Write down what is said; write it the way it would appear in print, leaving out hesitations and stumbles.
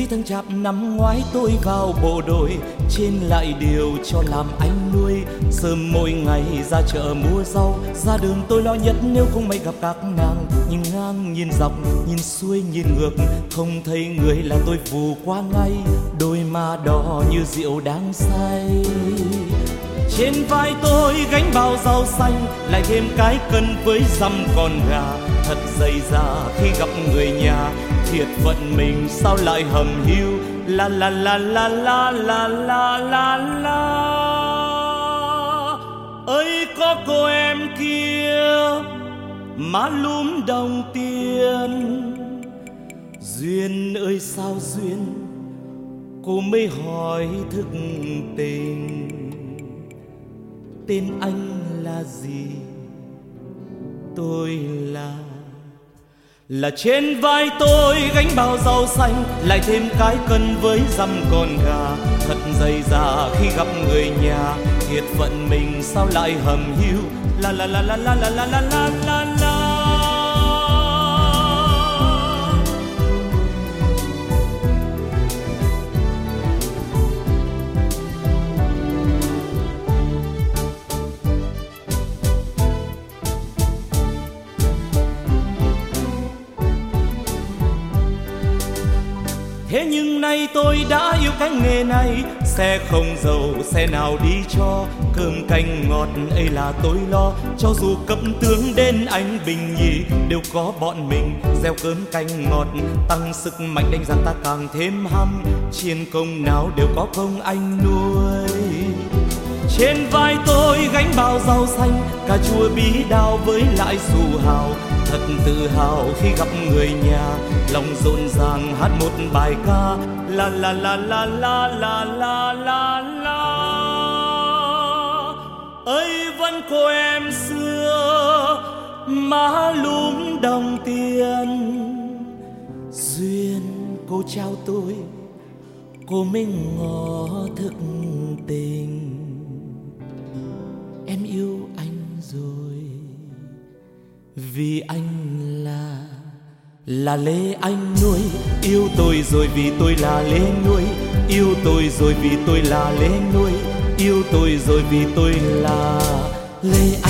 tháng chạp năm ngoái tôi vào bộ đội, trên lại điều cho làm anh nuôi. Sớm mỗi ngày ra chợ mua rau, ra đường tôi lo nhất nếu không may gặp các nàng. Nhìn ngang nhìn dọc, nhìn xuôi nhìn ngược, không thấy người là tôi vù qua ngay. Đôi má đỏ như rượu đang say. Trên vai tôi gánh bao rau xanh, lại thêm cái cân với dăm con gà. Thật dày dà khi gặp người nhà, thiệt phận mình sao lại hầm hiu. La la la la la la la la la. Ơi có cô em kia má lúm đồng tiền. Duyên ơi sao duyên, cô mới hỏi thức tình. Tên anh là gì? Tôi là trên vai tôi gánh bao rau xanh, lại thêm cái cân với dăm con gà. Thật dày dà khi gặp người nhà, thiệt phận mình sao lại hầm hiu. La la la la la la la la la la la. Thế nhưng nay tôi đã yêu cái nghề này, xe không dầu xe nào đi cho. Cơm canh ngọt ấy là tôi lo, cho dù cấp tướng đến anh Bình Nhì đều có bọn mình gieo cơm canh ngọt. Tăng sức mạnh đánh giặc ta càng thêm hăm, chiến công nào đều có công anh nuôi. Trên vai tôi gánh bao rau xanh, cà chua bí đao với lại su hào. Thật tự hào khi gặp người nhà, lòng rộn ràng hát một bài ca. La la la la la la la la la. Ơi vẫn cô em xưa má lúm đồng tiền. Duyên cô trao tôi, cô mới ngỏ thức tình. Em yêu anh rồi, vì anh là lê anh nuôi. Yêu tôi rồi vì tôi là lê nuôi. Yêu tôi rồi vì tôi là lê nuôi. Yêu tôi rồi vì tôi là lê anh.